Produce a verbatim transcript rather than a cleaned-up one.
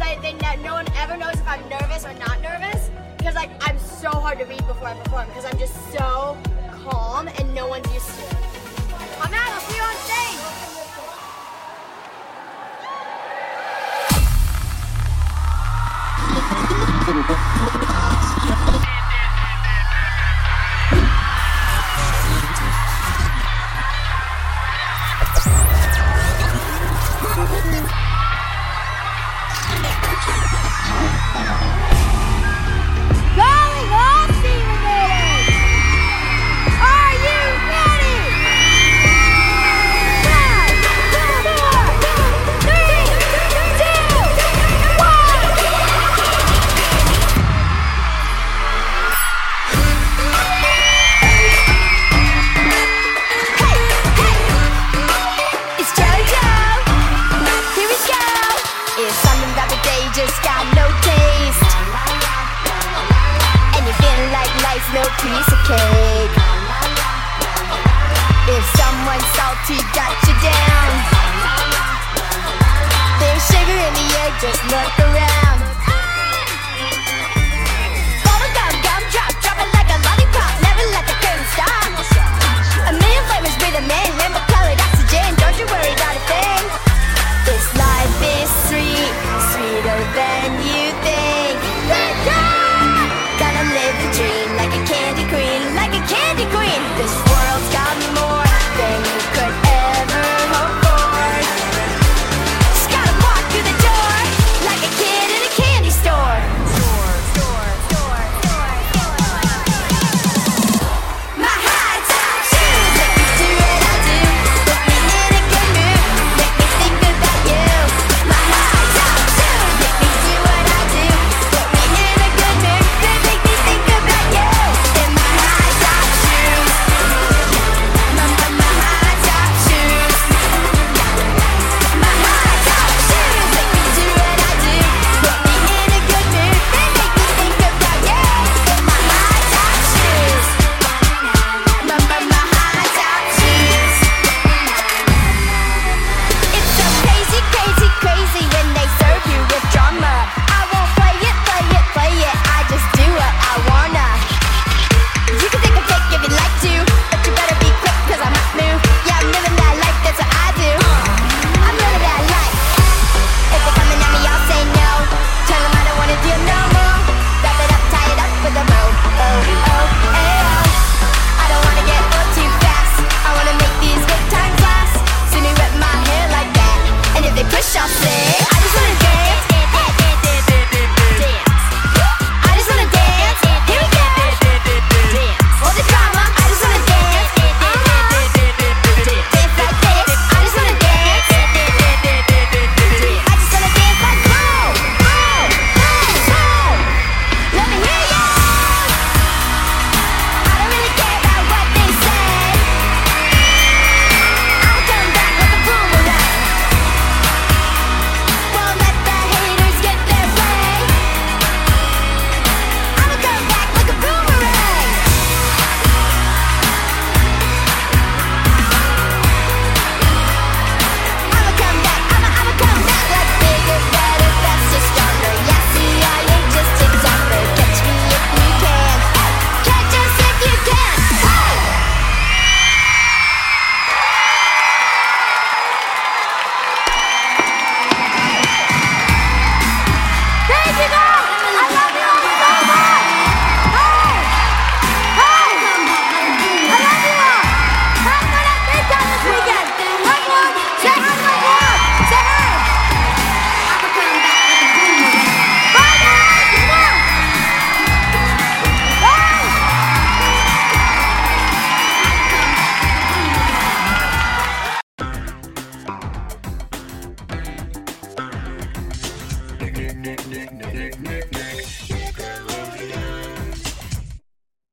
I, they ne- no one ever knows if I'm nervous or not nervous. Because like I'm so hard to read before I perform. Because I'm just so calm and no one's used to it. I'm out. I'll see you on stage. Calling all simulators! Are you ready? Five, four, three, two, Hey, hey! It's JoJo! Here we go! It's something about the day just got no taste. And you're feeling like life's no piece of cake. If someone salty got you down, there's sugar in the air, just look around. Bubblegum, gumdrop, drop it like a lollipop, never let the curtain stop. A million flavors, breathe them in, rainbow colored oxygen, don't you worry about a thing. This life is sweet, sweeter than you think. Gonna live the dream like a candy queen, like a candy queen. This world's got more than you could ever hope for. Just gotta walk through the door like a kid in a candy store. My high top shoes make me do what I do, put me in a good mood, make me think about you. My high top shoes make me do what I do, put me in a good mood, they make me think about you. In my high top shoes, my my my high top shoes, my high top shoes make me do what I do, put me in a good mood, they make me think about you. In my high top shoes, my my my high top shoes. It's so crazy, crazy, crazy when they serve you with drama. I won't play it, play it, play it. I just do what I wanna. You can take a pic if you'd like to, but you better be quick 'cause I might move. Yeah, I'm living that life, that's what I do. I'm living that life. If they're coming at me, I'll say no. Tell them I don't wanna deal no more. Wrap it up, tie it up with a bow. Oh, oh, eh, oh. I don't wanna get old too fast. I wanna make these good times last. See me whip my hair like that, and if they push, I'll say I just wanna dance. I just wanna dance. Here we go. All the drama. I just wanna dance. Dance like this. I just wanna dance. I just wanna dance like boom, boom, boom, boom. Let me hear ya. I don't really care about what they say. I'll come back like a boomerang. Won't let the haters get their way. I'ma come back like a boomerang. I'ma come back, I'ma, I'ma come back like bigger, better, faster, stronger. Yeah, C I A just TikToker. Catch me if you can. Catch us if you can. Hey! Thank you guys! I love you all so much! Hey! Hey! I love you all! Have fun at big time this weekend! Hug one! Say hi to my dad! Say hi! I'ma come back like a boomerang. Bye guys! Mwah! Bye! Nick, Nick, Nick, Nick, Nick, Nick, Nick.